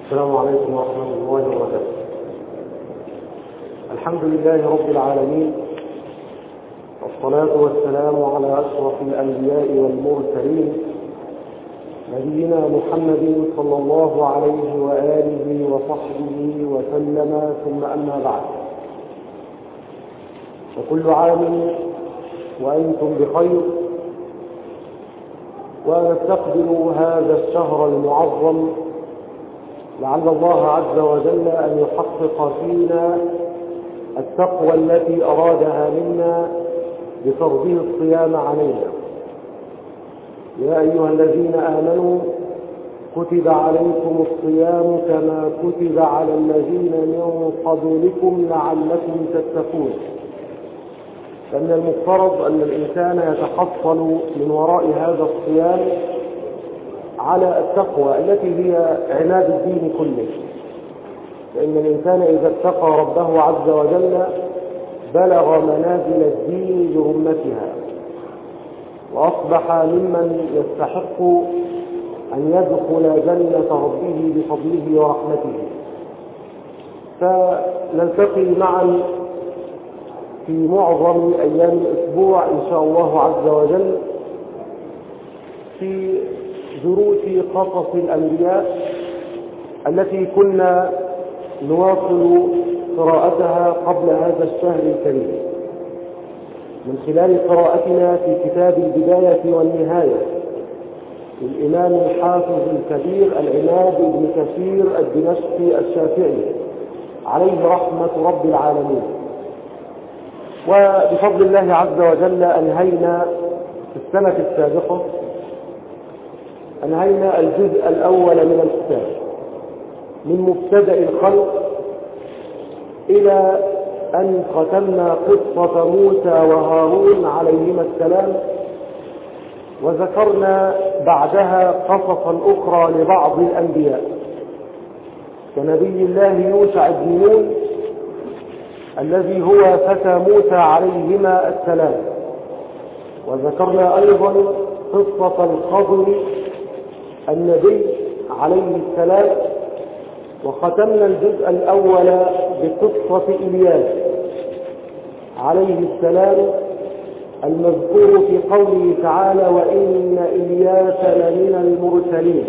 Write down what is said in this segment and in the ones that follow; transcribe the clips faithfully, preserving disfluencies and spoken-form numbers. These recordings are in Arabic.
السلام عليكم ورحمة الله وبركاته. الحمد لله رب العالمين، والصلاة والسلام على أشرف الأنبياء والمرسلين نبينا محمد صلى الله عليه وآله وصحبه وسلم، ثم أما بعد. وكل عام وأنتم بخير، ونستقبل هذا الشهر المعظم لعل الله عز وجل أن يحقق فينا التقوى التي أرادها منا بفرضه الصيام علينا. يا أيها الذين آمنوا كتب عليكم الصيام كما كتب على الذين من قبلكم لعلكم تتقون. فإن المفترض أن الإنسان يتحصل من وراء هذا الصيام على التقوى التي هي عناد الدين كله، فإن الإنسان إذا اتقى ربه عز وجل بلغ منازل الدين برمتها، وأصبح ممن يستحق أن يدخل جنة ربه بفضله ورحمته. فنلتقي معا في معظم أيام الأسبوع إن شاء الله عز وجل في دروس قصص الأنبياء التي كنا نواصل قراءتها قبل هذا الشهر الكريم، من خلال قراءتنا في كتاب البداية والنهاية للإمام الحافظ الكبير العماد بن كثير الدمشقي الشافعي عليه رحمة رب العالمين. وبفضل الله عز وجل أنهينا في السنة السابقة أنهينا الجزء الأول من الكتاب من مبتدأ الخلق إلى أن ختمنا قصة موسى وهارون عليهما السلام، وذكرنا بعدها قصصا أخرى لبعض الأنبياء كنبي الله يوشع بن نون الذي هو فتى موسى عليهما السلام، وذكرنا أيضا قصة الخضر النبي عليه السلام، وختمنا الجزء الأول بقصة إلياس عليه السلام المذكور في قوله تعالى: وإن إلياس لمن المرسلين.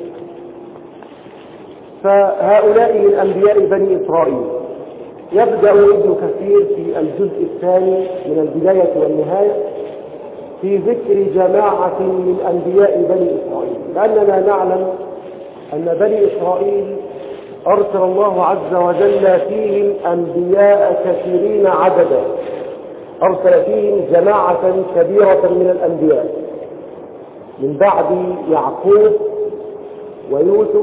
فهؤلاء من أنبياء بني إسرائيل. يبدأ ابن كثير في الجزء الثاني من البداية والنهاية في ذكر جماعة من أنبياء بني إسرائيل، لأننا نعلم أن بني إسرائيل أرسل الله عز وجل فيهم أنبياء كثيرين عددا، أرسل فيهم جماعة كبيرة من الأنبياء من بعد يعقوب ويوسف،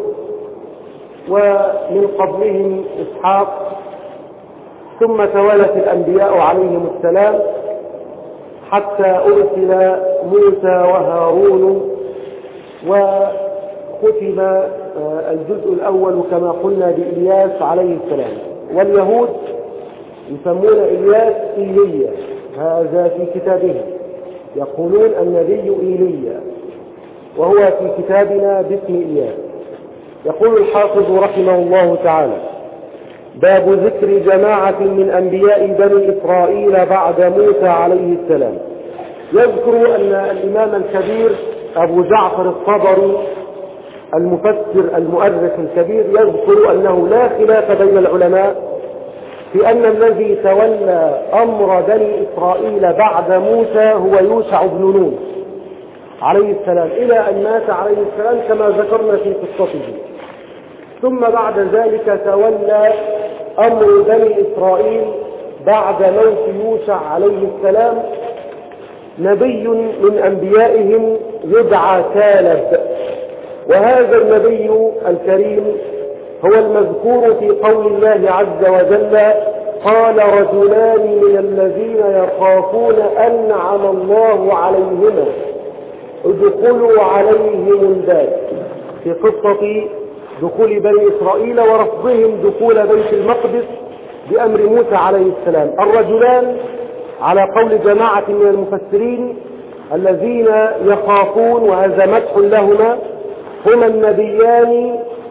ومن قبلهم إسحاق، ثم توالت الأنبياء عليهم السلام حتى أرسل موسى وهارون، وختم الجزء الأول كما قلنا بإلياس عليه السلام. واليهود يسمون إلياس إيليا، هذا في كتابهم، يقولون النبي إيليا، وهو في كتابنا باسم إلياس. يقول الحافظ رحمه الله تعالى: باب ذكر جماعة من أنبياء بني إسرائيل بعد موسى عليه السلام. يذكر أن الإمام الكبير أبو جعفر الطبري المفسر المؤرخ الكبير يذكر أنه لا خلاف بين العلماء في أن الذي تولى أمر بني إسرائيل بعد موسى هو يوشع بن نون عليه السلام، إلى أن مات عليه السلام كما ذكرنا في قصته. ثم بعد ذلك تولى أمر بني إسرائيل بعد موت يوشع عليه السلام نبي من أنبيائهم يدعى كالب، وهذا النبي الكريم هو المذكور في قول الله عز وجل: قال رجلان من الذين يخافون أنعم الله عليهما ادخلوا عليهم الباب، في قصة دخول بني إسرائيل ورفضهم دخول بيت المقدس بأمر موسى عليه السلام. الرجلان على قول جماعة من المفسرين الذين يخافون، وهذا مدح لهما، هما النبيان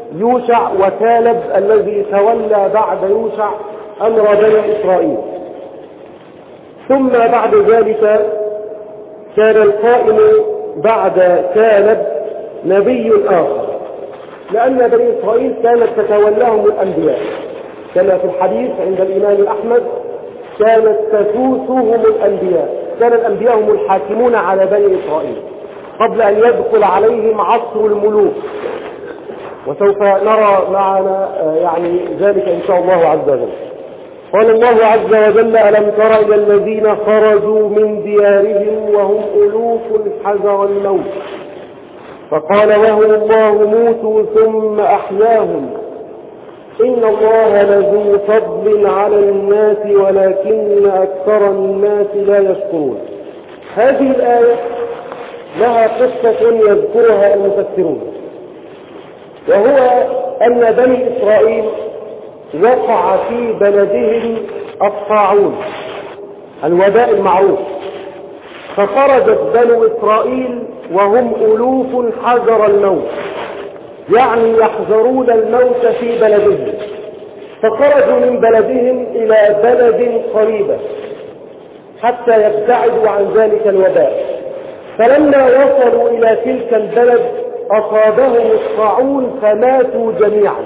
يوشع وكالب الذي تولى بعد يوشع أمر بني إسرائيل. ثم بعد ذلك كان القائم بعد كالب نبي آخر، لأن بني إسرائيل كانت تتولاهم الأنبياء، كما في الحديث عند الإمام أحمد كانت تسوسهم الأنبياء، كان الأنبياء هم الحاكمون على بني إسرائيل قبل أن يدخل عليهم عصر الملوك، وسوف نرى معنا يعني ذلك إن شاء الله عز وجل. قال الله عز وجل: ألم تر إلى الذين خرجوا من ديارهم وهم ألوف حذر الموت فقال لهم الله موتوا ثم أحياهم إن الله لذو فضل على الناس ولكن أكثر الناس لا يشكرون. هذه الآية لها قصة يذكرها المفسرون، وهو أن بني إسرائيل وقع في بلدهم الطاعون، الوباء المعروف، فخرجت بنو إسرائيل وهم ألوف حذر الموت، يعني يحذرون الموت في بلدهم، فخرجوا من بلدهم إلى بلد قريبة حتى يبتعدوا عن ذلك الوباء. فلما وصلوا إلى تلك البلد أصابهم الطاعون فماتوا جميعا،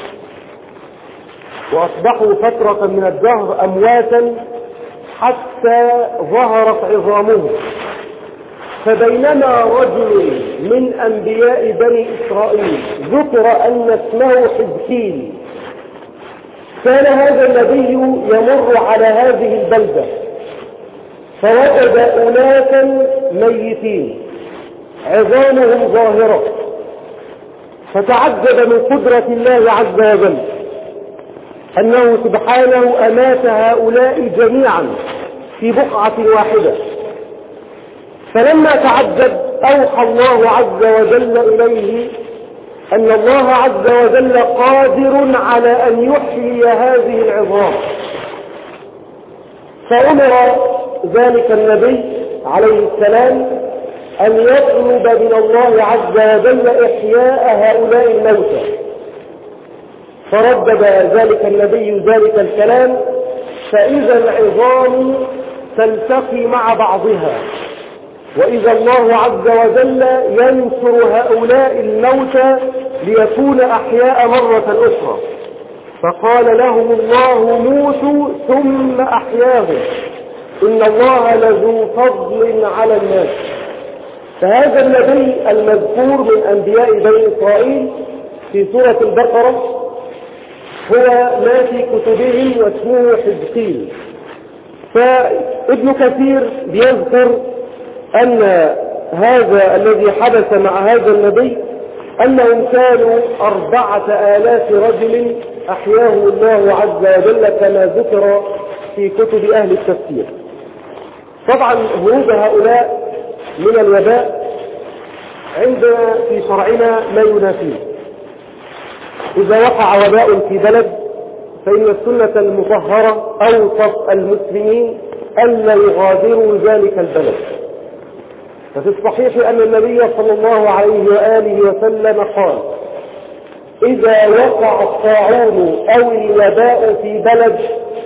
وأصبحوا فترة من الدهر أمواتا حتى ظهرت عظامهم. فبينما رجل من أنبياء بني إسرائيل ذكر أن اسمه حزقيل، كان هذا النبي يمر على هذه البلدة فوجد أناسا ميتين عظامهم ظاهرة، فتعجب من قدرة الله عز وجل أنه سبحانه أمات هؤلاء جميعا في بقعة واحدة. فلما تعجب أوحى الله عز وجل إليه أن الله عز وجل قادر على أن يحيي هذه العظام، فأمر ذلك النبي عليه السلام أن يطلب من الله عز وجل إحياء هؤلاء الموتى، فردد ذلك النبي ذلك الكلام، فإذا العظام تلتقي مع بعضها، وإذا الله عز وجل ينصر هؤلاء الموتى ليكون أحياء مرة أخرى. فقال لهم الله موتوا ثم أحياهم إن الله لذو فضل على الناس. فهذا النبي المذكور من أنبياء بني إسرائيل في سورة البقرة هو ما في كتبهم واسمه حزقيل. فابن كثير بيذكر أن هذا الذي حدث مع هذا النبي أنهم كانوا أربعة آلاف رجل أحياهم الله عز وجل كما ذكر في كتب أهل التفسير. طبعا هروب هؤلاء من الوباء عندنا في شرعنا ما ينافيه. إذا وقع وباء في بلد فإن السنة المطهرة أوصف المسلمين ألا يغادروا ذلك البلد. ففي الصحيح أن النبي صلى الله عليه وآله وسلم قال: إذا وقع الطاعون أو الوباء في بلد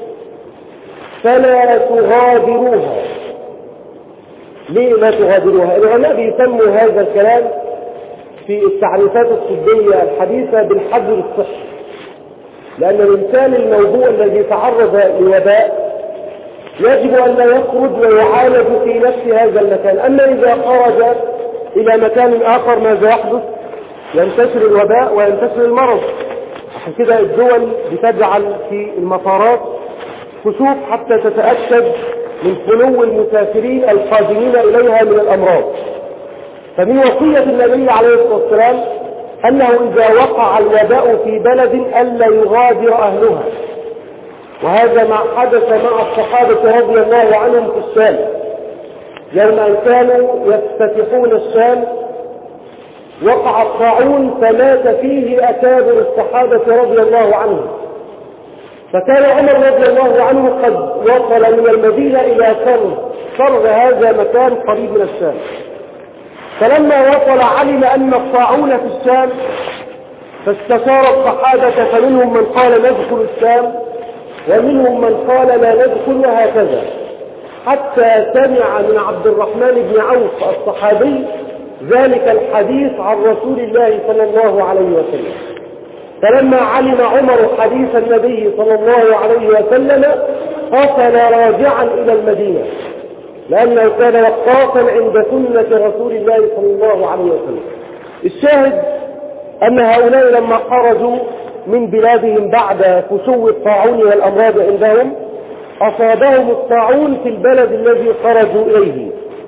فلا تغادروها. ليه لا تغادروها؟ العلماء بيسموا هذا الكلام في التعريفات الطبية الحديثة بالحجر الصحي، لأن الإنسان الموضوع الذي تعرض لوباء يجب أن لا يخرج ويعالج في نفس هذا المكان. أما إذا خرج إلى مكان آخر ماذا يحدث؟ ينتشر الوباء وينتشر المرض. عشان كده الدول بتجعل في المطارات كشوف حتى تتأكد من خلو المسافرين القادمين إليها من الأمراض. فمن وصية النبي عليه الصلاة والسلام أنه إذا وقع الوباء في بلد ألا يغادر أهلها، وهذا ما حدث مع الصحابة رضي الله عنهم في الشام. يوم أن كانوا يفتتحون الشام وقع الطاعون فمات فيه أكابر الصحابة رضي الله عنهم، فكان عمر رضي الله عنه قد وصل من المدينة إلى سرغ. سرغ هذا مكان قريب من الشام. فلما وصل علم أن الطاعون في الشام فاستشار الصحابة فمنهم من قال ندخل الشام ومنهم من قال لا ندخل، وهكذا، حتى سمع من عبد الرحمن بن عوف الصحابي ذلك الحديث عن رسول الله صلى الله عليه وسلم. فلما علم عمر حديث النبي صلى الله عليه وسلم قفل راجعا إلى المدينة، لأنه كان وقافا عند سنة رسول الله صلى الله عليه وسلم. الشاهد أن هؤلاء لما خرجوا من بلادهم بعد فشو الطاعون والأمراض عندهم أصابهم الطاعون في البلد الذي خرجوا إليه.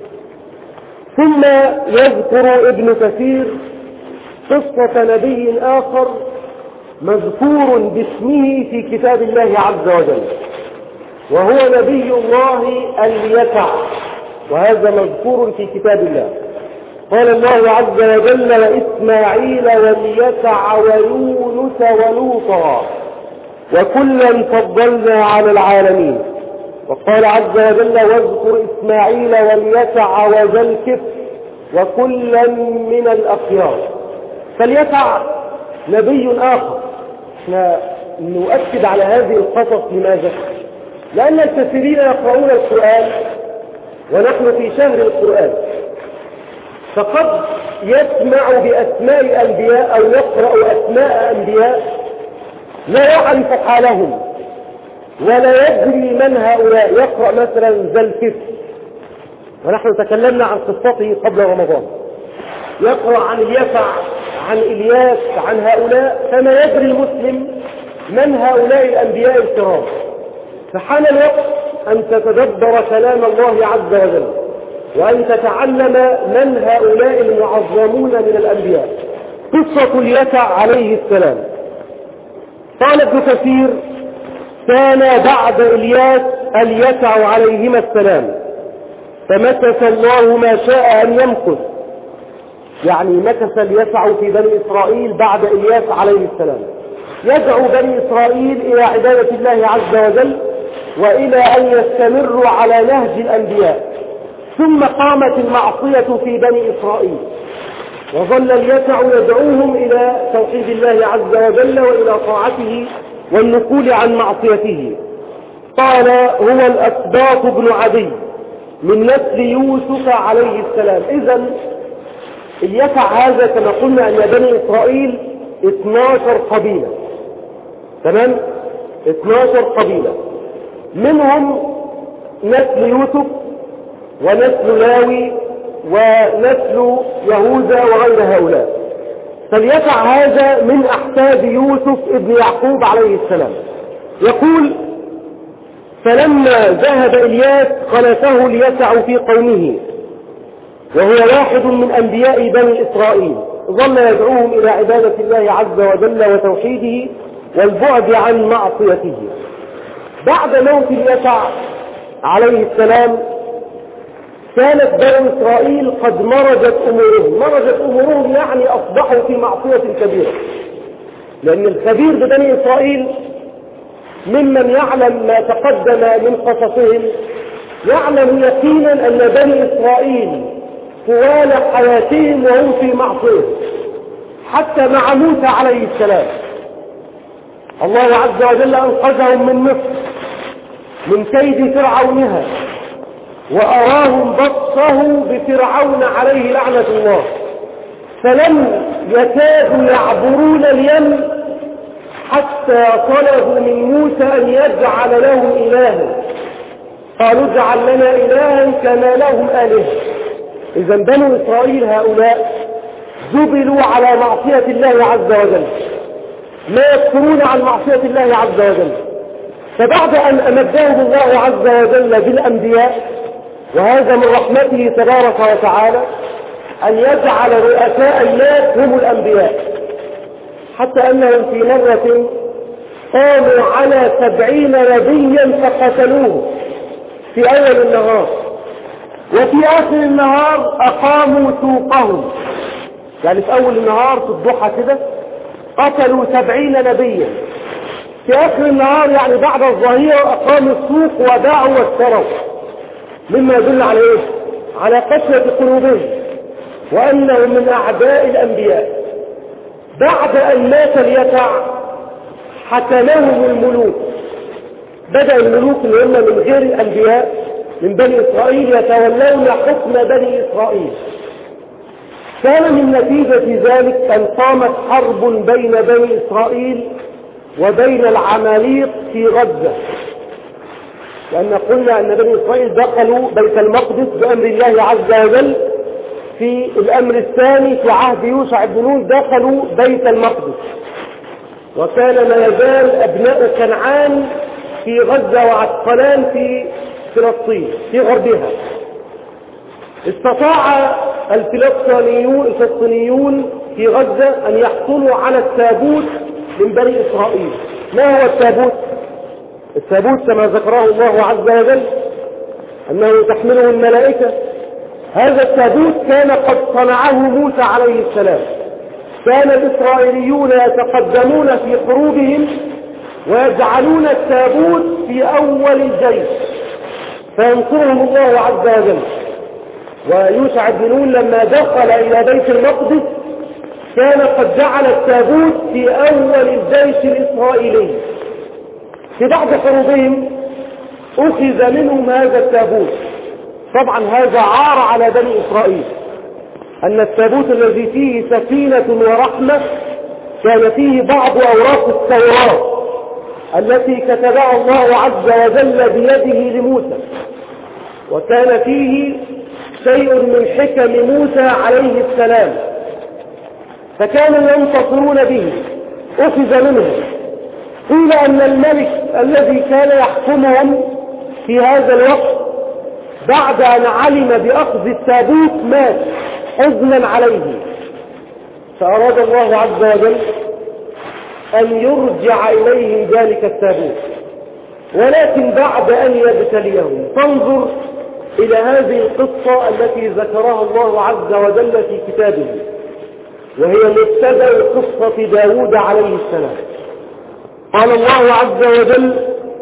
ثم يذكر ابن كثير قصة نبي آخر مذكور باسمه في كتاب الله عز وجل، وهو نبي الله اليسع، وهذا مذكور في كتاب الله. قال الله عز وجل: وإسماعيل واليسع ويونس ولوطا وكلا فضلنا على العالمين. وقال عز وجل: واذكر إسماعيل واليسع وذا الكفل وكلا من الأخيار. فاليسع نبي آخر. احنا نؤكد على هذه القصص. لماذا؟ لأن الكثيرين يقرؤون القرآن ونحن في شهر القرآن، فقد يسمع بأسماء أنبياء أو يقرأ أسماء أنبياء لا يعرف حالهم ولا يدري من هؤلاء. يقرأ مثلا ذا الكفل، ونحن تكلمنا عن قصته قبل رمضان. يقرأ عن اليسع، عن إلياس، عن هؤلاء، فما يدري المسلم من هؤلاء الأنبياء الكرام. فحان الوقت أن تتدبر كلام الله عز وجل وأن تتعلم من هؤلاء المعظمون من الأنبياء. قصة اليسع عليه السلام. قال ابن كثير: كان بعد إلياس اليسع عليهما السلام، فمكث الله ما شاء أن يمكث، يعني مكث اليسع في بني إسرائيل بعد إلياس عليه السلام، يدعو بني إسرائيل إلى عبادة الله عز وجل وإلى أن يستمروا على نهج الأنبياء. ثم قامت المعصية في بني إسرائيل، وظل اليسع يدعوهم إلى توحيد الله عز وجل وإلى طاعته والنقول عن معصيته. قال: هو الأسباط بن عدي من نسل يوسف عليه السلام. إذن اليسع هذا كما قلنا أن بني إسرائيل اثنتا عشرة قبيلة، تمام؟ اثنتا عشرة قبيلة، منهم نسل يوسف ونسل لاوي ونسل يهوذا وغير هؤلاء. فاليسع هذا من أحفاد يوسف ابن يعقوب عليه السلام. يقول: فلما ذهب إلياس خلفه اليسع في قومه، وهو واحد من أنبياء بني إسرائيل، ظل يدعوهم إلى عبادة الله عز وجل وتوحيده والبعد عن معصيته. بعد موت اليسع عليه السلام كانت بني إسرائيل قد مرجت أمورهم. مرجت أمورهم يعني أصبحوا في معصية كبيرة، لأن الخبير ببني إسرائيل ممن يعلم ما تقدم من قصصهم يعلم يقينا أن بني إسرائيل طوال حياتهم وهم في معصية، حتى مع موسى عليه السلام الله عز وجل أنقذهم من مصر من كيد فرعونها، وأراهم بطشه بفرعون عليه لعنة الله، فلم يكادوا يعبرون اليم حتى طلبوا من موسى أن يجعل لهم إلها. قالوا: اجعل لنا إلها كما لهم آلهة. إذا بنو إسرائيل هؤلاء جبلوا على معصية الله عز وجل، لا يكفرون عن معصية الله عز وجل. فبعد أن أمدهم الله عز وجل بالأنبياء، وهذا من رحمته تبارك وتعالى أن يجعل رؤساء الناس هم الأنبياء، حتى أنهم في مرة قاموا على سبعين نبيا فقتلوه في أول النهار، وفي آخر النهار أقاموا سوقهم. يعني في أول النهار في الضحى كده قتلوا سبعين نبيا، في آخر النهار يعني بعد الظهيرة أقاموا السوق وباعوا واشتروا، مما يدل على إيه؟ على قسوة قلوبهم وأنهم من أعداء الأنبياء. بعد أن مات اليسع حكمهم الملوك، بدأ الملوك اللي هم من غير الأنبياء من بني إسرائيل يتولون حكم بني إسرائيل. كان من نتيجة ذلك أن قامت حرب بين بني إسرائيل وبين العماليق في غزة، لأن قلنا أن بني إسرائيل دخلوا بيت المقدس بأمر الله عز وجل. في الأمر الثاني في عهد يوشع بن نون دخلوا بيت المقدس، وكان ما يزال أبناء كنعان في غزة وعسقلان في فلسطين في غربها. استطاع الفلسطينيون الفلسطينيون في غزة أن يحصلوا على التابوت من بني إسرائيل. ما هو التابوت؟ التابوت كما ذكره الله عز وجل أنه تحمله الملائكة. هذا التابوت كان قد صنعه موسى عليه السلام. كان الإسرائيليون يتقدمون في حروبهم ويجعلون التابوت في أول الجيش فينصرهم الله عز وجل. ويوشع بن نون لما دخل إلى بيت المقدس كان قد جعل التابوت في أول الجيش الإسرائيلي. في بعض حروبهم أخذ منهم هذا التابوت. طبعا هذا عار على بني إسرائيل أن التابوت الذي فيه سكينة ورحمة كان فيه بعض أوراق التوراة التي كتبها الله عز وجل بيده لموسى، وكان فيه شيء من حكم موسى عليه السلام، فكانوا ينتصرون به. أخذ منهم. قيل أن الملك الذي كان يحكمهم في هذا الوقت بعد أن علم بأخذ التابوت مات حزنا عليه، فأراد الله عز وجل أن يرجع إليهم ذلك التابوت، ولكن بعد أن يبتليهم. فانظر إلى هذه القصة التي ذكرها الله عز وجل في كتابه، وهي مبتدأ قصة داود عليه السلام. قال الله عز وجل: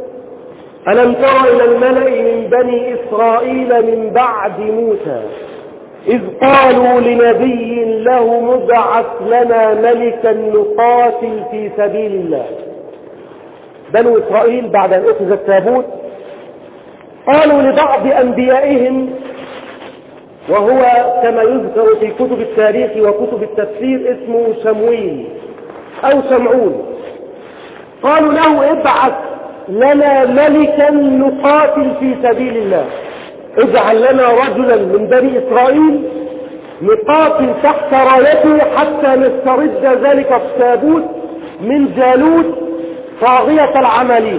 ألم تر إلى الملأ من بني إسرائيل من بعد موسى إذ قالوا لنبي له ابعث لنا ملكا نقاتل في سبيل الله. بنو إسرائيل بعد أن أخذ التابوت قالوا لبعض أنبيائهم، وهو كما يذكر في كتب التاريخ وكتب التفسير اسمه شمويل أو شمعون، قالوا له ابعث لنا ملكا نقاتل في سبيل الله، اجعل لنا رجلا من بني إسرائيل نقاتل تحت رايته حتى نسترد ذلك التابوت من جالوت طاغية العماليق.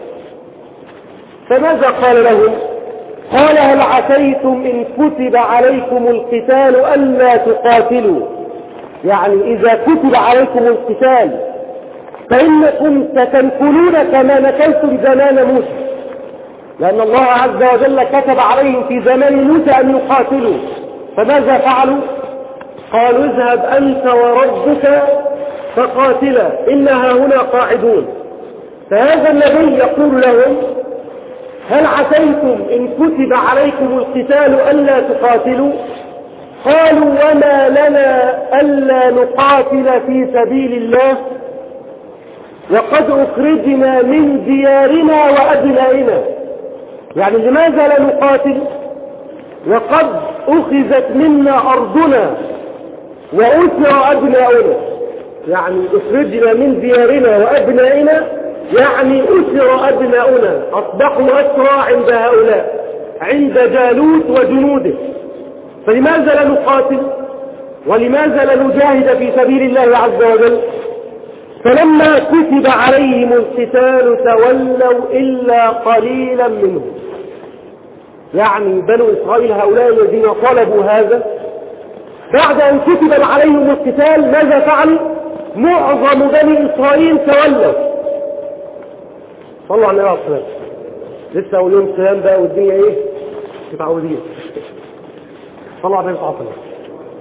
فماذا قال لهم؟ قال: هل عسيتم إن كتب عليكم القتال ألا تقاتلوا؟ يعني إذا كتب عليكم القتال فإنكم ستنكلون كما نكلتم زمان موسى، لأن الله عز وجل كتب عليهم في زمان موسى أن يقاتلوا. فماذا فعلوا؟ قالوا: اذهب أنت وربك فقاتلا إنها هنا قاعدون. فهذا النبي يقول لهم: هل عسيتم إن كتب عليكم القتال ألا تقاتلوا؟ قالوا: وما لنا ألا نقاتل في سبيل الله وقد أخرجنا من ديارنا وأبنائنا. يعني لماذا لا نقاتل وقد أخذت منا أرضنا وأسر أبنائنا؟ يعني أخرجنا من ديارنا وأبنائنا يعني أسر أبنائنا، أصبحوا أسرى عند هؤلاء، عند جالوت وجنوده. فلماذا لا نقاتل ولماذا لا نجاهد في سبيل الله عز وجل؟ فلما كتب عليهم القتال تولوا إلا قليلا منهم. يعني بنو إسرائيل هؤلاء الذين طلبوا هذا بعد أن كتب عليهم القتال ماذا فعلوا؟ معظم بني إسرائيل تولوا. صلوا على النبي عليه الصلاة والسلام. لسه أول يوم السلام بقى والدنيا إيه؟ متعودين. صلوا على النبي عليه الصلاة والسلام.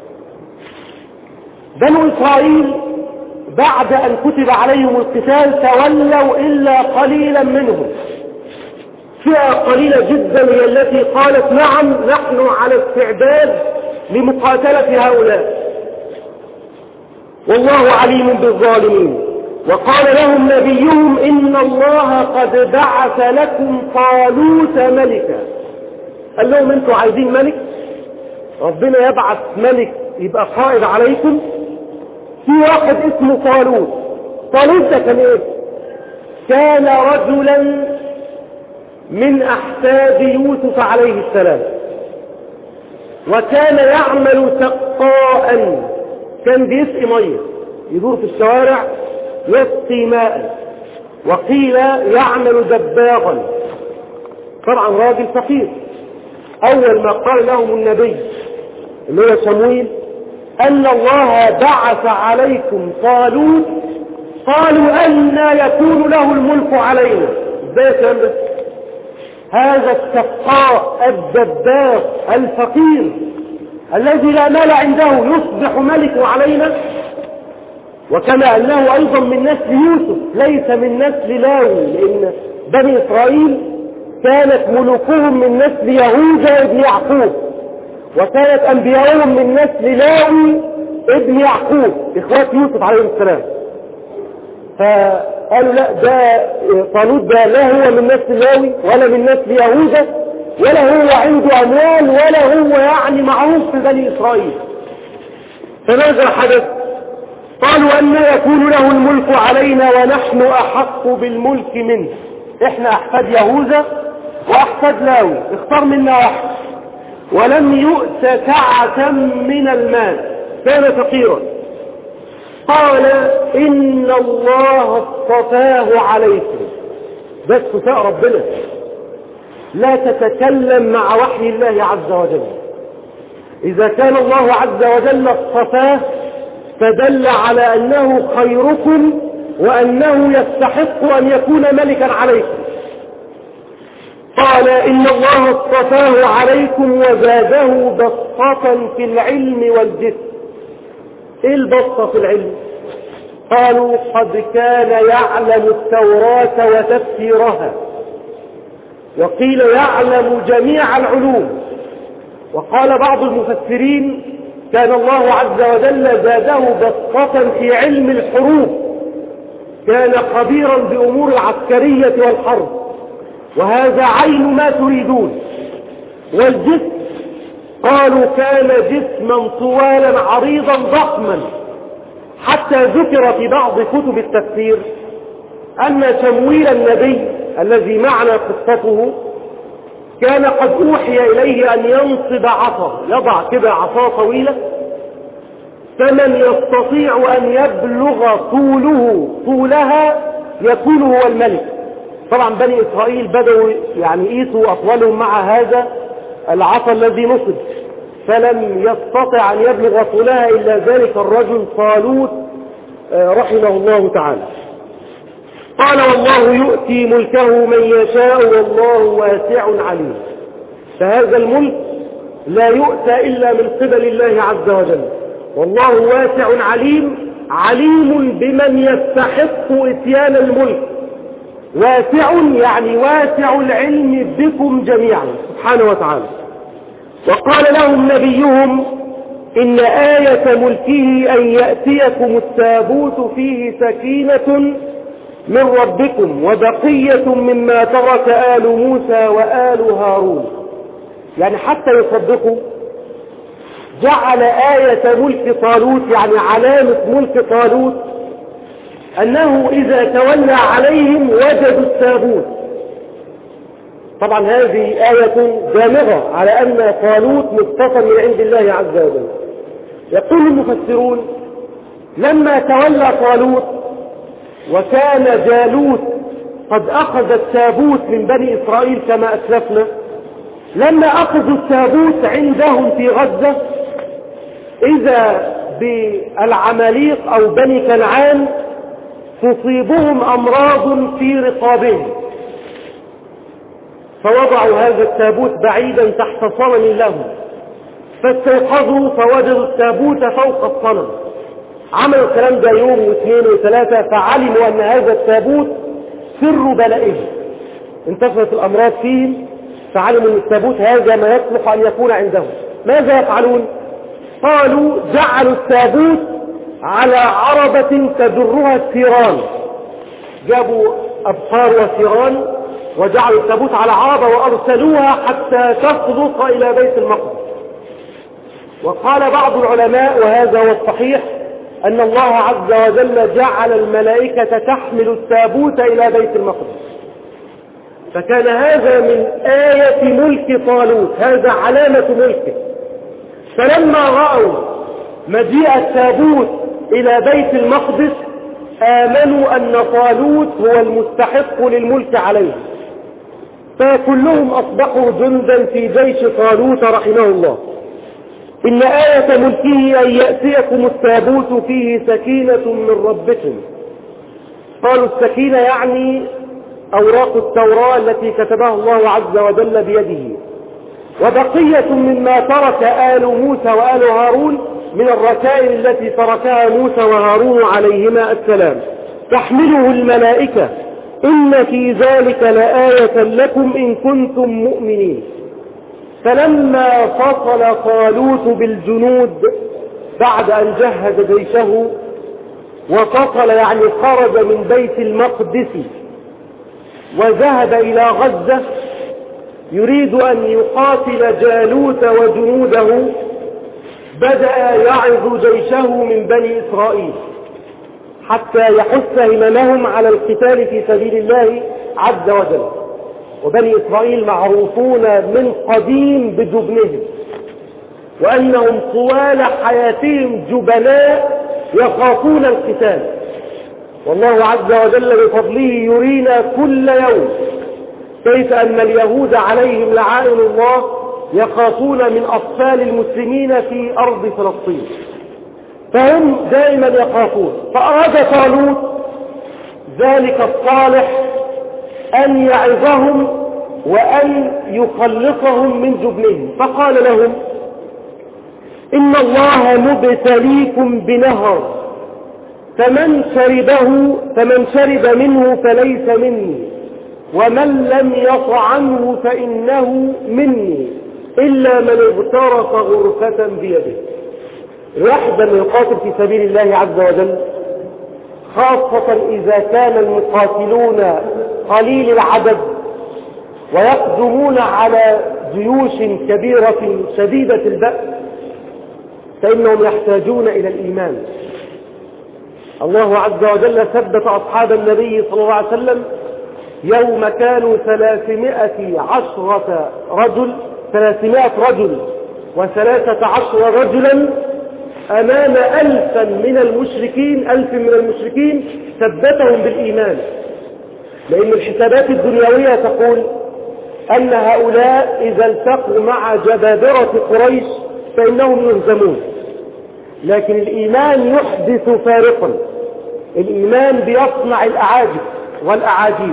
بنو إسرائيل بعد أن كتب عليهم القتال تولوا إلا قليلا منهم. فئة قليلة جدا هي التي قالت: نعم نحن على استعداد لمقاتلة هؤلاء. والله عليم بالظالمين. وقال لهم نبيهم إن الله قد بعث لكم طالوت ملكا. قال لهم انتوا عايزين ملك؟ ربنا يبعث ملك يبقى قائد عليكم. في واحد اسمه طالوت. طالوت ده كان ايه؟ كان رجلا من احفاد يوسف عليه السلام، وكان يعمل سقاء، كان بيسقي ميه، يدور في الشوارع يسقي ماء. وقيل يعمل دباغا، طبعا راجل فقير. اول ما قال لهم النبي اللي هو شمويل ان الله بعث عليكم طالوت، قالوا أن يكون له الملك علينا. ازاي الكلام ده؟ هذا السقاء الدباغ الفقير الذي لا مال عنده يصبح ملك علينا؟ وكما أنه أيضا من نسل يوسف ليس من نسل لاوي، لأن بني إسرائيل كانت ملوكهم من نسل يهوذا ابن يعقوب، وكانت أنبياؤهم من نسل لاوي ابن يعقوب إخوات يوسف عليه السلام. فقالوا لا، ده طالوت ده لا هو من نسل لاوي ولا من نسل يهوذا ولا هو عنده أموال ولا هو يعني معروف في بني إسرائيل. فماذا حدث؟ قالوا أن يكون له الملك علينا ونحن أحق بالملك منه. احنا أحفاد يهوذا وأحفاد لاوي، اختار منا واحد. ولم يؤت سعة من المال، كان فقيرا. قال إن الله اصطفاه عليكم. ده اصطفاء ربنا، لا تتكلم مع وحي الله عز وجل. إذا كان الله عز وجل اصطفاه فدل على أنه خيركم وأنه يستحق أن يكون ملكا عليكم. قال إن الله اصطفاه عليكم وزاده بسطة في العلم والجسم. ايه البسطة في العلم؟ قالوا قد كان يعلم التوراة وتفسيرها، وقيل يعلم جميع العلوم. وقال بعض المفسرين كان الله عز وجل زاده بسطة في علم الحروب، كان خبيرا بأمور العسكرية والحرب، وهذا عين ما تريدون. والجسم قالوا كان جسما طوالا عريضا ضخما، حتى ذكر في بعض كتب التفسير أن شمويل النبي الذي معنا قصته كان قد أوحي إليه أن ينصب عصا، يضع كده عصا طويلة، فمن يستطيع أن يبلغ طوله طولها يكون هو الملك. طبعا بني إسرائيل بدأوا يعني يقيسوا أطوالهم مع هذا العصا الذي نصب، فلم يستطع أن يبلغ طولها إلا ذلك الرجل طالوت رحمه الله تعالى. قال والله يؤتي ملكه من يشاء والله واسع عليم. فهذا الملك لا يؤتى إلا من قبل الله عز وجل، والله واسع عليم، عليم بمن يستحق إتيان الملك. واسع يعني واسع العلم بكم جميعا سبحانه وتعالى. وقال لهم نبيهم إن آية ملكه أن يأتيكم التابوت فيه سكينة من ربكم وبقية مما ترك آل موسى وآل هارون. يعني حتى يصدقوا جعل آية ملك طالوت، يعني علامة ملك طالوت، أنه إذا تولى عليهم وجدوا التابوت. طبعا هذه آية جامعة على أن طالوت مصطفى من عند الله عز وجل. يقول المفسرون لما تولى طالوت وكان جالوت قد أخذ التابوت من بني إسرائيل كما أسلفنا، لما أخذوا التابوت عندهم في غزة إذا بالعماليق أو بني كنعان تصيبهم أمراض في رقابهم، فوضعوا هذا التابوت بعيدا تحت صنم لهم، فاستيقظوا فوجدوا التابوت فوق الصنم. عملوا الكلام ده يوم واثنين وثلاثة، فعلموا أن هذا التابوت سر بلائهم، انتشرت الأمراض فيهم، فعلموا أن التابوت هذا ما يصلح أن يكون عندهم. ماذا يفعلون؟ قالوا جعلوا التابوت على عربة تجرها الثيران. جابوا أبقار وثيران وجعلوا التابوت على عربة وأرسلوها حتى تصدق إلى بيت المقدس. وقال بعض العلماء وهذا هو الصحيح أن الله عز وجل جعل الملائكة تحمل التابوت إلى بيت المقدس، فكان هذا من آية ملك طالوت، هذا علامة ملكه. فلما رأوا مجيء التابوت إلى بيت المقدس آمنوا أن طالوت هو المستحق للملك عليه، فكلهم أصبحوا جندا في جيش طالوت رحمه الله. إن آية ملكه أن يأتيكم التابوت فيه سكينة من ربكم. قالوا السكينة يعني أوراق التوراة التي كتبها الله عز وجل بيده، وبقية مما ترك آل موسى وآل هارون من الرسائل التي تركها موسى وهارون عليهما السلام، تحمله الملائكة. إن في ذلك لآية لكم إن كنتم مؤمنين. فلما فصل طالوت بالجنود بعد أن جهز جيشه، وفصل يعني خرج من بيت المقدس وذهب إلى غزة يريد أن يقاتل جالوت وجنوده، بدأ يعظ جيشه من بني إسرائيل حتى يحث هممهم على القتال في سبيل الله عز وجل. وبني إسرائيل معروفون من قديم بجبنهم، وأنهم طوال حياتهم جبناء يخافون القتال. والله عز وجل بفضله يرينا كل يوم كيف أن اليهود عليهم لعائن الله يخافون من أطفال المسلمين في أرض فلسطين، فهم دائما يخافون. فأراد طالوت ذلك الصالح أن يعظهم وأن يخلصهم من جبنهم، فقال لهم إن الله مبتليكم بنهر، فمن شربه فمن شرب منه فليس مني، ومن لم يطعمه فإنه مني إلا من اغترف غرفة بيده. الواحد لما يقاتل في سبيل الله عز وجل، خاصة إذا كان المقاتلون قليل العدد ويقدمون على جيوش كبيرة شديدة البأس، فإنهم يحتاجون إلى الإيمان. الله عز وجل ثبت أصحاب النبي صلى الله عليه وسلم يوم كانوا ثلاثمائة عشرة رجل ثلاثمائة رجل وثلاثة عشر رجلا أمام ألفا من المشركين ألف من المشركين، ثبتهم بالإيمان. لأن الحسابات الدنيوية تقول أن هؤلاء إذا التقوا مع جبابرة قريش فإنهم يهزمون، لكن الإيمان يحدث فارقا. الإيمان بيصنع الأعاجب والأعاجيب.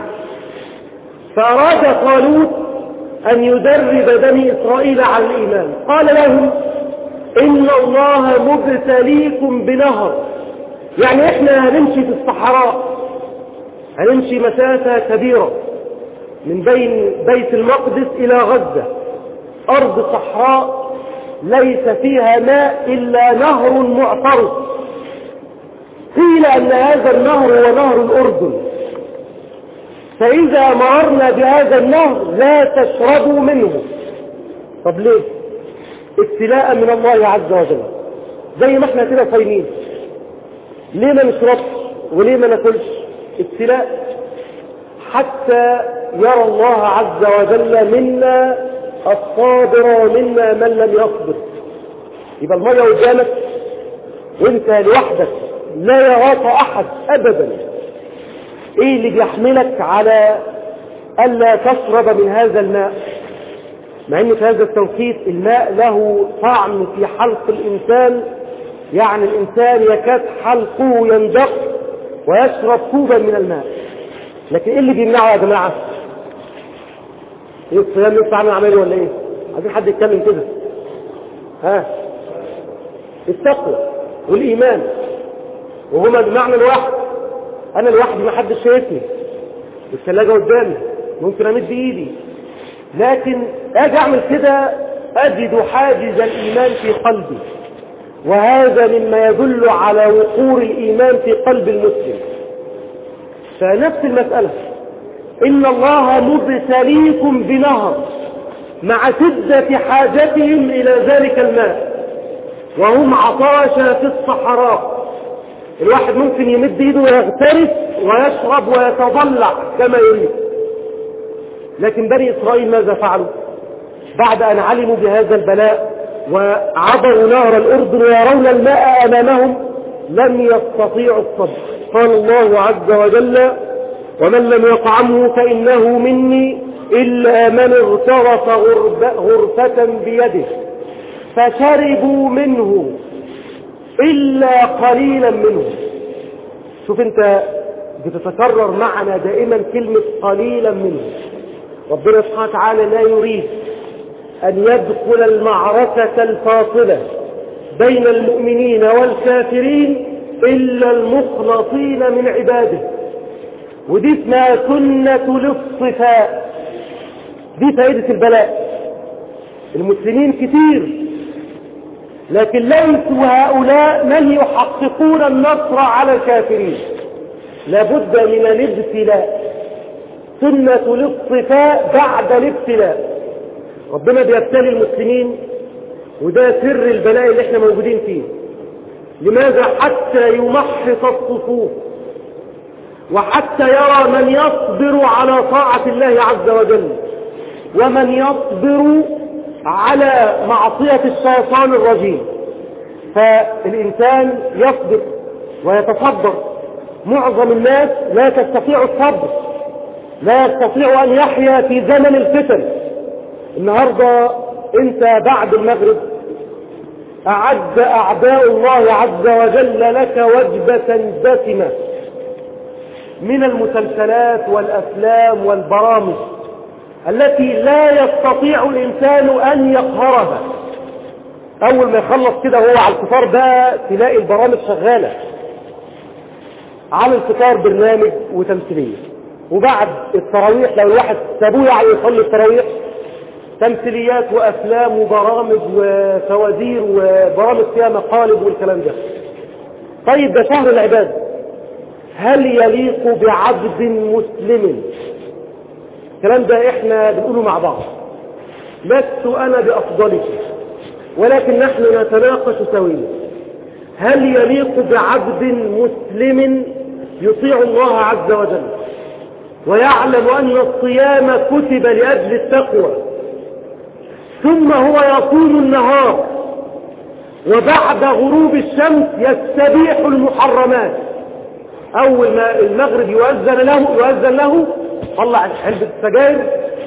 فأراد طالوت أن يدرب بني إسرائيل على الإيمان. قال لهم إن الله مبتليكم بنهر، يعني إحنا هنمشي في الصحراء، هنمشي مسافة كبيرة من بين بيت المقدس إلى غزة، أرض صحراء ليس فيها ماء إلا نهر معترض. قيل أن هذا النهر هو نهر الأردن، فإذا مررنا بهذا النهر لا تشربوا منه. طب ليه؟ ابتلاء من الله عز وجل. زي ما احنا كده صايمين، ليه ما نشربش وليه ما ناكلش؟ ابتلاء حتى يرى الله عز وجل منا الصابر ومنا من لم يصبر. يبقى المية قدامك وانت لوحدك لا يراك احد ابدا، ايه اللي بيحملك على الا تشرب من هذا الماء؟ مع ان في هذا التوقيت الماء له طعم في حلق الانسان، يعني الانسان يكاد حلقه يندق ويشرب كوبا من الماء. لكن ايه اللي بيمنعه يا جماعه؟ ايه الصيام لسه عامل عمله ولا ايه؟ عايزين حد يتكلم كده. ها، التقوى والايمان، وهما بمعنى الواحد. انا لوحدي ما حدش شايفني، الثلاجه قدامي ممكن امد ايدي، لكن اجي اعمل كده اجد حاجز الايمان في قلبي، وهذا مما يدل على وقور الإيمان في قلب المسلم. فنفس المسألة، إن الله مبتليكم بنهر مع شدة حاجتهم إلى ذلك الماء وهم عطاشا في الصحراء. الواحد ممكن يمد ايده ويغترف ويشرب ويتضلع كما يريد، لكن بني إسرائيل ماذا فعلوا بعد أن علموا بهذا البلاء وعبروا نهر الأردن ويرون الماء أمامهم؟ لم يستطيعوا الصبر. قال الله عز وجل: ومن لم يطعمه فإنه مني إلا من اغترف غرفة بيده فشربوا منه إلا قليلا منه. شوف انت بتتكرر معنا دائما كلمة قليلا منه. ربنا سبحانه وتعالى لا يريد أن يدخل المعركة الفاصلة بين المؤمنين والكافرين إلا المخلصين من عباده، ودي اسمها سنة الاصطفاء. دي فائدة البلاء. المسلمين كتير، لكن ليسوا هؤلاء من يحققون النصر على الكافرين. لابد من الابتلاء، سنة الاصطفاء بعد الابتلاء. ربنا بيبتلي المسلمين، وده سر البلاء اللي احنا موجودين فيه. لماذا؟ حتى يمحص الصفوف، وحتى يرى من يصبر على طاعة الله عز وجل ومن يصبر على معصية الشيطان الرجيم. فالإنسان يصبر ويتصبر. معظم الناس لا تستطيع الصبر، لا يستطيع أن يحيا في زمن الفتن. النهاردة انت بعد المغرب أعد أعداء الله عز وجل لك وجبة دسمة من المسلسلات والأفلام والبرامج التي لا يستطيع الإنسان أن يقهرها. أول ما يخلص كده وهو على الفطار بقى تلاقي البرامج شغالة على الفطار، برنامج وتمثيلية. وبعد التراويح لو الواحد سابوه يعني يصلي التراويح، تمثيليات وأفلام وبرامج وفوازير وبرامج فيها مقالب والكلام ده. طيب ده شهر العبادة، هل يليق بعبد مسلم؟ الكلام ده احنا بنقوله مع بعض، لست أنا بأفضلكم ولكن نحن نتناقش سويا. هل يليق بعبد مسلم يطيع الله عز وجل ويعلم أن الصيام كتب لأجل التقوى، ثم هو يصوم النهار وبعد غروب الشمس يستبيح المحرمات؟ أول ما المغرب يؤذن له يؤذن له طلع علبة السجاير،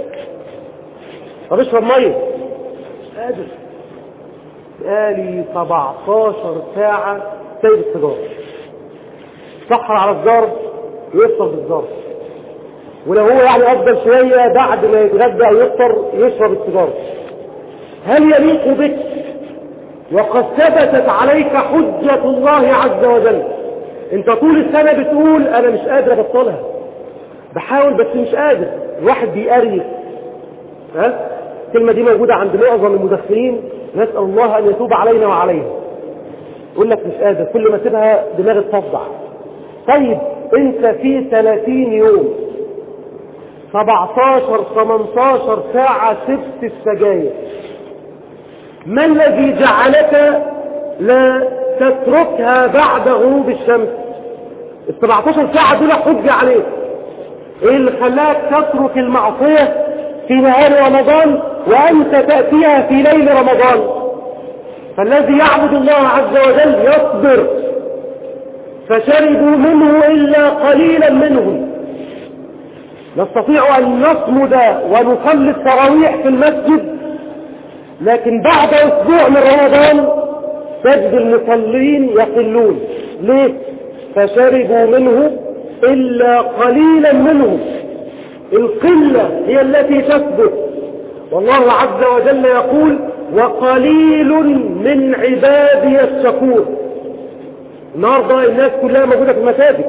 طب اشرب ميه، مش قادر، بقالي سبعتاشر ساعة سايب السيجارة، سحر على الزار يفطر بالزار، ولو هو يعني أفضل شوية بعد ما يتغدى أو يفطر يشرب السيجارة. هل يليق بك وقد ثبتت عليك حجة الله عز وجل؟ انت طول السنة بتقول انا مش قادر ابطلها، بحاول بس مش قادر. الواحد بيقريف، ها الكلمة دي موجودة عند معظم المدخنين، نسأل الله ان يتوب علينا وعليهم. يقول لك مش قادر، كل ما تسيبها دماغي تصدع. طيب انت في ثلاثين يوم سبعتاشر ثمانتاشر ساعة سبت السجاير، ما الذي جعلك لا تتركها بعد غروب الشمس؟ ال سبعتاشر ساعة دول حجة عليك. ايه اللي خلاك تترك المعصية في نهار رمضان وانت تأتيها في ليل رمضان؟ فالذي يعبد الله عز وجل يصبر. فشربوا منه إلا قليلا منهم. نستطيع أن نصمد ونصلي التراويح في المسجد، لكن بعد أسبوع من رمضان تجد المصلين يقلون. ليه؟ فشربوا منه إلا قليلا منهم. القلة هي التي تثبت، والله عز وجل يقول وقليل من عبادي الشكور. النهارده الناس كلها موجودة في المساجد،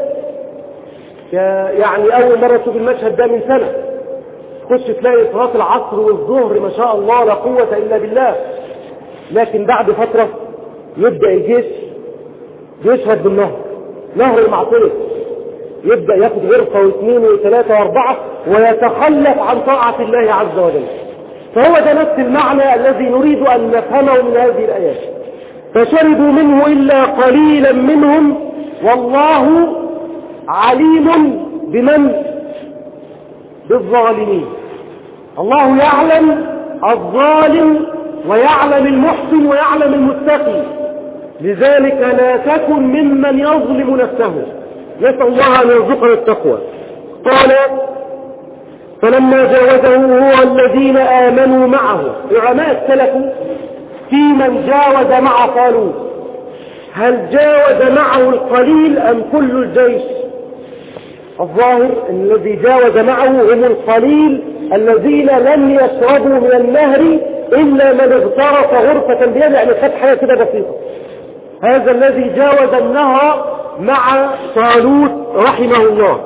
يعني أول مرة تشوف المشهد ده من سنة، تخش تلاقي صلاة العصر والظهر ما شاء الله لا قوة إلا بالله، لكن بعد فترة يبدأ الجيش يشهد بالنهر، نهر المعصية، يبدأ ياخد غرفة واثنين وثلاثة واربعة ويتخلف عن طاعة الله عز وجل. فهو ده نفس المعنى الذي نريد أن نفهمه من هذه الآيات. فشربوا منه إلا قليلا منهم والله عليم بمن؟ بالظالمين. الله يعلم الظالم ويعلم المحسن ويعلم المتقي، لذلك لا تكن ممن يظلم نفسه. نسأل الله أن يرزقنا التقوى. قال فلما جاوزه هو الذين آمنوا معه. العلماء اختلفوا في من جاوز مع طالوت، هل جاوز معه القليل أم كل الجيش؟ الظاهر أن الذي جاوز معه هم القليل الذين لم يشربوا من النهر إلا من اغترف غرفة بيده، يعني خد حاجة كده بسيطة. هذا الذي جاوز النهر مع طالوت رحمه الله.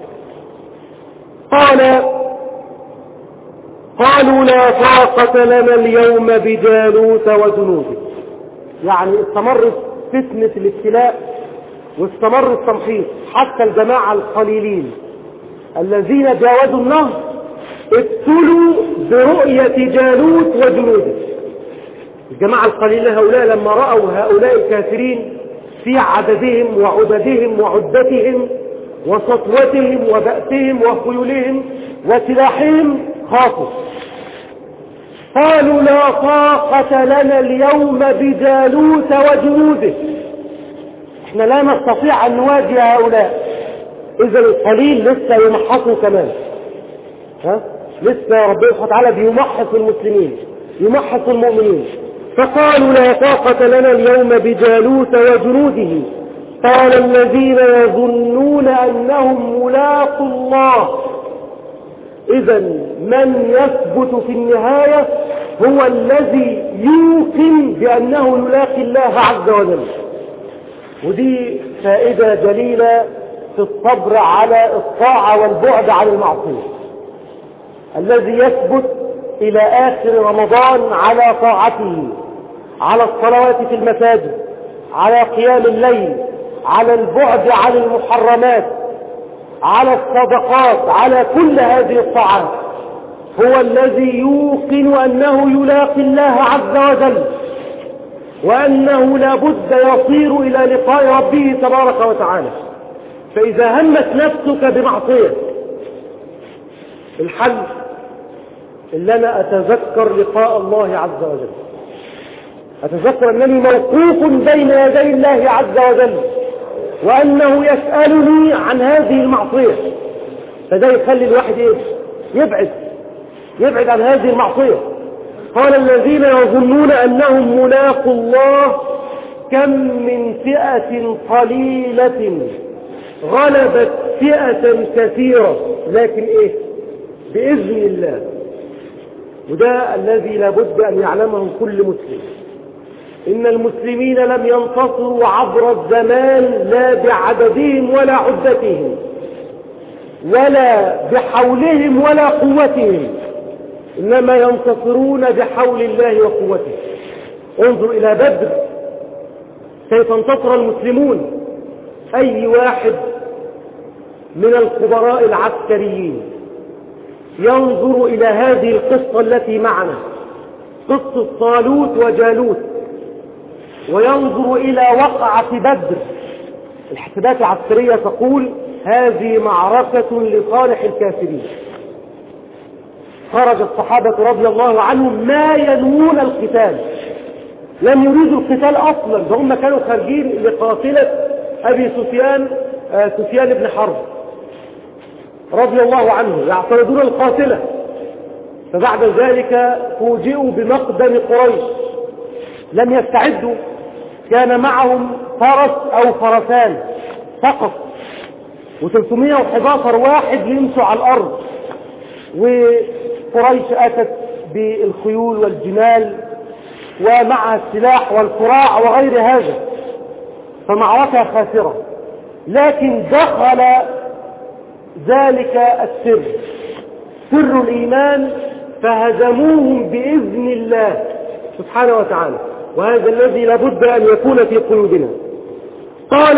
قال قالوا لا طاقة لنا اليوم بجالوت وجنوده. يعني استمرت فتنة الابتلاء واستمر التمحيص حتى الجماعة القليلين الذين جاوزوا النهر ابتلوا برؤية جالوت وجنوده. الجماعة القليلة هؤلاء لما رأوا هؤلاء الكافرين في عددهم وعددهم وعدتهم وسطوتهم وبأسهم وخيولهم وسلاحهم خافوا، قالوا لا طاقة لنا اليوم بجالوت وجنوده، احنا لا نستطيع أن نواجه هؤلاء. إذا القليل لسه يمحصوا كمان، ها؟ لسه ربنا سبحانه وتعالى بيمحص المسلمين، يمحص المؤمنين. فقالوا لا طاقة لنا اليوم بجالوت وجنوده. قال الذين يظنون أنهم ملاقوا الله. إذا من يثبت في النهاية هو الذي يوقن بأنه يلاقي الله عز وجل. ودي فائدة جليلة في الصبر على الطاعة والبعد عن المعصية. الذي يثبت إلى آخر رمضان على طاعته، على الصلوات في المساجد، على قيام الليل، على البعد عن المحرمات، على الصدقات، على كل هذه الطاعات، هو الذي يوقن أنه يلاقي الله عز وجل، وأنه لابد يصير إلى لقاء ربه تبارك وتعالى. فإذا همت نفسك بمعصية، الحل إلا أنا أتذكر لقاء الله عز وجل، أتذكر أنني موقوف بين يدي الله عز وجل وأنه يسألني عن هذه المعصية. فده يخلي الواحد إيه؟ يبعد يبعد عن هذه المعصية. قال الذين يظنون أنهم ملاقوا الله كم من فئة قليلة غلبت فئة كثيرة، لكن إيه؟ بإذن الله. وده الذي لابد أن يعلمه كل مسلم، إن المسلمين لم ينتصروا عبر الزمان لا بعددهم ولا عدتهم ولا بحولهم ولا قوتهم، إنما ينتصرون بحول الله وقوته. انظر إلى بدر كيف انتصر المسلمون. أي واحد من الخبراء العسكريين ينظر إلى هذه القصة التي معنا، قصة طالوت وجالوت، وينظر إلى وقعة بدر، الحسابات العسكرية تقول هذه معركة لصالح الكافرين. خرج الصحابة رضي الله عنهم ما ينوون القتال، لم يريدوا القتال أصلا، فهم كانوا خارجين لقافلة أبي سفيان آه سفيان بن حرب رضي الله عنه، يعترضون القافلة. فبعد ذلك فوجئوا بمقدم قريش، لم يستعدوا، كان معهم فرس أو فرسان فقط وثلاثمائة وأحد عشر واحد يمشوا على الأرض، وقريش أتت بالخيول والجمال ومع السلاح والقراع وغير هذا، فمعركة خاسرة. لكن دخل ذلك السر، سر الإيمان، فهزموهم بإذن الله سبحانه وتعالى. وهذا الذي لابد أن يكون في قلوبنا. قال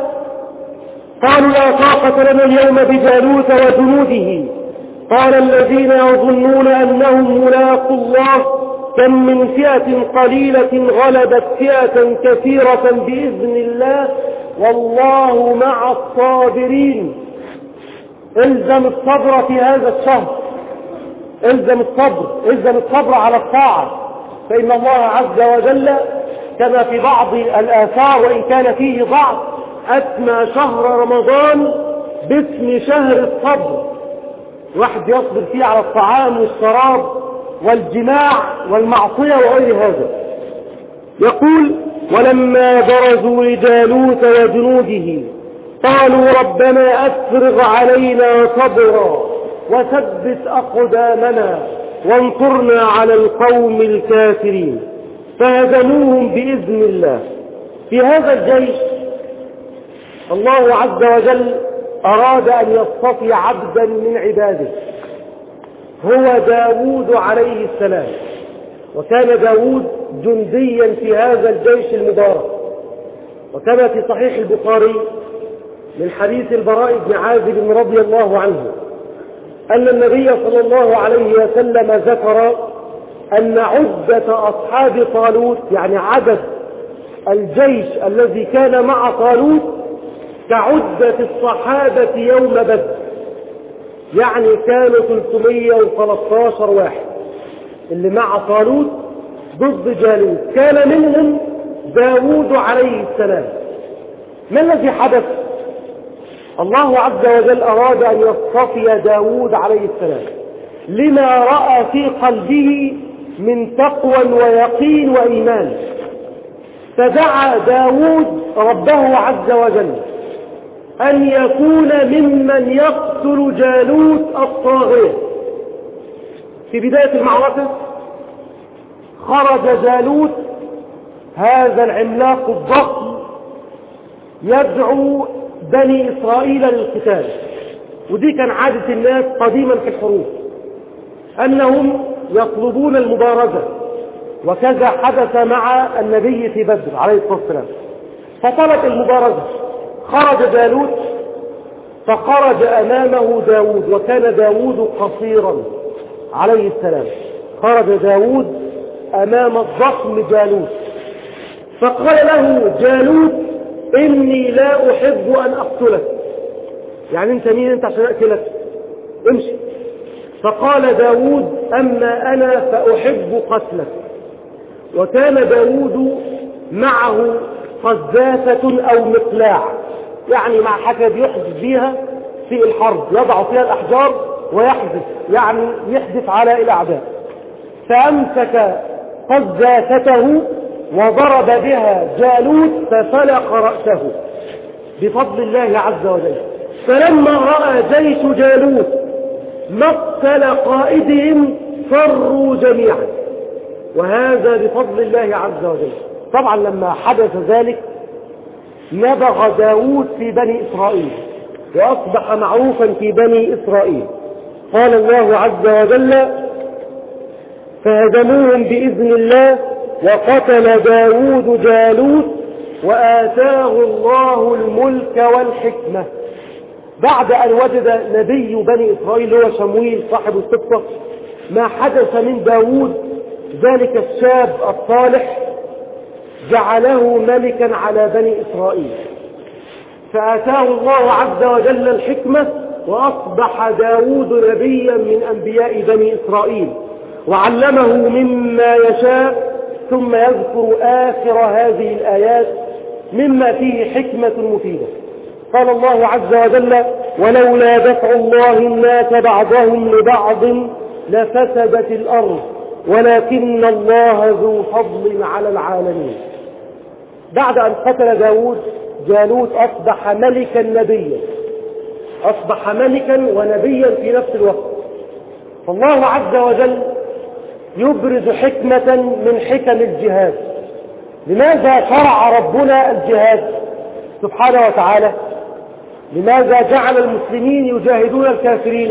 قالوا لا طاقة لنا اليوم بجالوت وجنوده قال الذين يظنون أنهم ملاقوا الله كم من فئة قليلة غلبت فئة كثيرة بإذن الله والله مع الصابرين. الزم الصبر في هذا الشهر، الزم الصبر الزم الصبر على الطاعة، فإن الله عز وجل كما في بعض الآثار وإن كان فيه ضعف أسمى شهر رمضان باسم شهر الصبر، واحد يصبر فيه على الطعام والشراب والجماع والمعصية وغير هذا. يقول ولما برزوا لجالوت وجنوده قالوا ربنا أفرغ علينا صبرا وثبت أقدامنا وانصرنا على القوم الكافرين فهزموهم بإذن الله. في هذا الجيش الله عز وجل أراد أن يصطفي عبدا من عباده هو داود عليه السلام، وكان داود جنديا في هذا الجيش المبارك. وكما في صحيح البخاري من حديث البراء بن عازب رضي الله عنه أن النبي صلى الله عليه وسلم ذكر أن عدة أصحاب طالوت يعني عدد الجيش الذي كان مع طالوت كعدة الصحابة يوم بدر، يعني كانوا ثلاثمائة وثلاثة عشر واحد اللي مع طالوت ضد جالوت، كان منهم داود عليه السلام. ما الذي حدث؟ الله عز وجل أراد أن يصطفي داود عليه السلام لما رأى في قلبه من تقوى ويقين وإيمان، فدعا داود ربه عز وجل أن يكون ممن يقتل جالوت الطاغية. في بداية المعركة خرج جالوت هذا العملاق الضخم يدعو بني إسرائيل للقتال، ودي كان عادة الناس قديما في الحروب أنهم يطلبون المبارزة، وكذا حدث مع النبي في بدر عليه الصلاة والسلام، فطلب المبارزة. خرج جالوت فخرج أمامه داود، وكان داود قصيرا عليه السلام. خرج داود أمام الضخم جالوت فقال له جالوت إني لا أحب أن أقتلك، يعني أنت مين أنت عشان أقتلك؟ امشي. فقال داود أما أنا فأحب قتلك. وكان داود معه قذافة أو مقلاع، يعني مع حاجة يحدث بيها في الحرب، يضع فيها الأحجار ويحدث، يعني يحدث على الأعداء. فأمسك قذافته وضرب بها جالوت ففلق رأسه بفضل الله عز وجل. فلما رأى جيش جالوت مقتل قائدهم فروا جميعا، وهذا بفضل الله عز وجل. طبعا لما حدث ذلك نبغ داود في بني إسرائيل وأصبح معروفا في بني إسرائيل. قال الله عز وجل فهزموهم بإذن الله وقتل داود جالوت وآتاه الله الملك والحكمة. بعد أن وجد نبي بني إسرائيل هو شمويل صاحب القصة ما حدث من داود، ذلك الشاب الصالح جعله ملكا على بني إسرائيل، فآتاه الله عز وجل الحكمة وأصبح داود نبيا من أنبياء بني إسرائيل، وعلمه مما يشاء. ثم يذكر آخر هذه الآيات مما فيه حكمة مفيدة. قال الله عز وجل ولولا دفع الله الناس بعضهم لبعض لفسدت الأرض ولكن الله ذو فضل على العالمين. بعد أن قتل داود جالوت أصبح ملكا نبيا، أصبح ملكا ونبيا في نفس الوقت. فالله عز وجل يبرز حكمة من حكم الجهاد. لماذا شرع ربنا الجهاد سبحانه وتعالى؟ لماذا جعل المسلمين يجاهدون الكافرين؟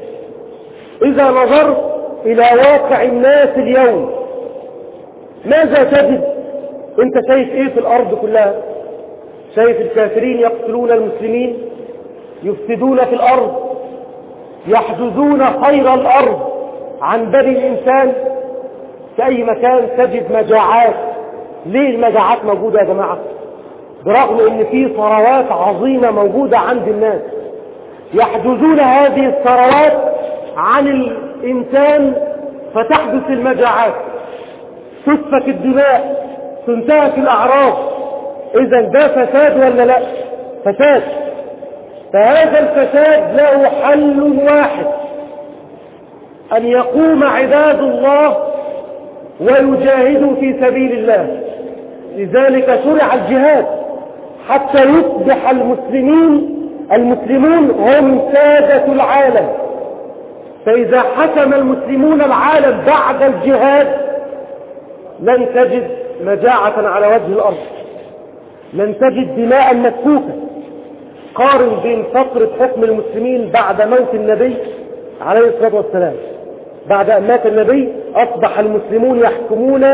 إذا نظرت إلى واقع الناس اليوم ماذا تجد؟ انت شايف ايه في الارض كلها؟ شايف الكافرين يقتلون المسلمين، يفسدون في الارض، يحجزون خير الارض عن بني الانسان. في اي مكان تجد مجاعات. ليه المجاعات موجودة يا جماعة؟ برغم ان في ثروات عظيمة موجودة عند الناس، يحجزون هذه الثروات عن الانسان فتحدث المجاعات، تسفك الدماء، تنتهك الاعراض. اذا ده فساد ولا لا؟ فساد. فهذا الفساد له حل واحد، ان يقوم عباد الله ويجاهدوا في سبيل الله. لذلك شرع الجهاد حتى يصبح المسلمين المسلمون هم سادة العالم. فإذا حكم المسلمون العالم بعد الجهاد لن تجد مجاعة على وجه الأرض، لن تجد دماء مسفوكة. قارن بين فترة حكم المسلمين بعد موت النبي عليه الصلاة والسلام. بعد أن مات النبي أصبح المسلمون يحكمون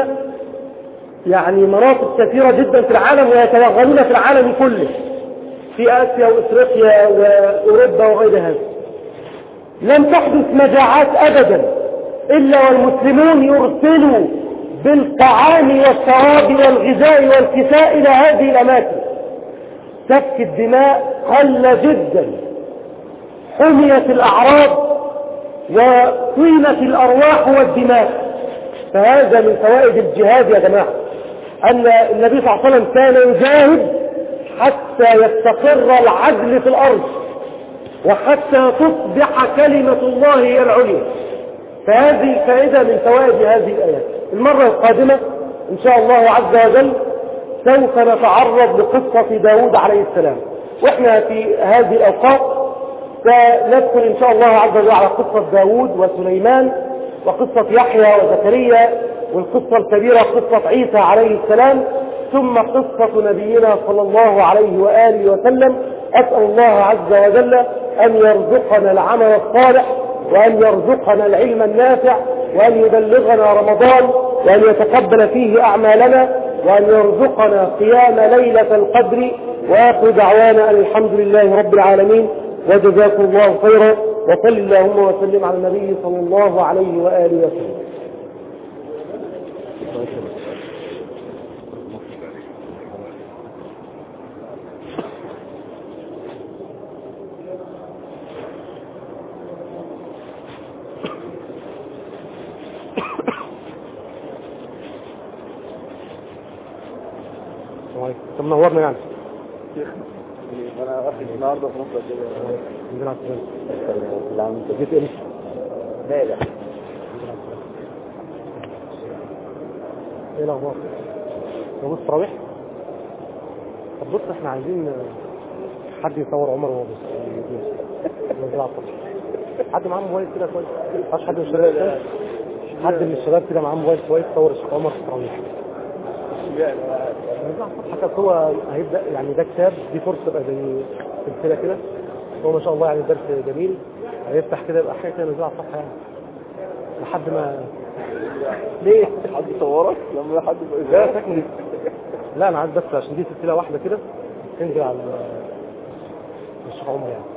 يعني مناطق كثيرة جدا في العالم، ويتوغلون في العالم كله، في آسيا وإفريقيا وأوروبا وغير هذا. لم تحدث مجاعات أبدا إلا والمسلمون يرسلوا بالطعام والشراب والغذاء والكساء إلى هذه الأماكن. سفك الدماء قل جدا، حميت الأعراض وطينة الأرواح والدماء. فهذا من فوائد الجهاد يا جماعة، أن النبي صلى الله عليه وسلم كان يجاهد حتى يستقر العدل في الأرض، وحتى تصبح كلمة الله هي العليا. فهذه فائدة من فوائد هذه الآيات. المرة القادمة إن شاء الله عز وجل سوف نتعرض لقصة داود عليه السلام، وإحنا في هذه الأوقات سندخل إن شاء الله عز وجل على قصة داود وسليمان، وقصة يحيى وزكريا، والقصة الكبيرة قصة عيسى عليه السلام، ثم قصة نبينا صلى الله عليه وآله وسلم. أسأل الله عز وجل أن يرزقنا العمل الصالح، وأن يرزقنا العلم النافع، وأن يبلغنا رمضان، وأن يتقبل فيه أعمالنا، وأن يرزقنا قيام ليلة القدر. وآخر دعوانا أن الحمد لله رب العالمين، وجزاكم الله خيرا، وصل اللهم وسلم على النبي صلى الله عليه وآله وسلم. طب نورنا يعني. انا واخد النهارده في مصر كده. نزرع السلام. اللي عم جيت امتى؟ لا لا. ايه الاخبار؟ بص تراويح. طب بص احنا عايزين حد يصور عمر وهو بص. نزرع الصبح. حد معاه موبايل كده كويس؟ مش حد من الشباب كده؟ حد من الشباب كده معاه موبايل كويس صور الشيخ عمر في التراويح. حتى هو هيبدأ يعني ده كتاب، دي فرصة تبقى زي سلسلة كده. هو ما شاء الله يعني الدرس جميل، هيفتح كده يبقى حاجة كده نزلها على الصفحة يعني لحد ما ليه؟ حد صورك لما حد لا ساكن. لا أنا عايز بس عشان دي سلسلة واحدة كده تنزل على الشيخ عمر يعني.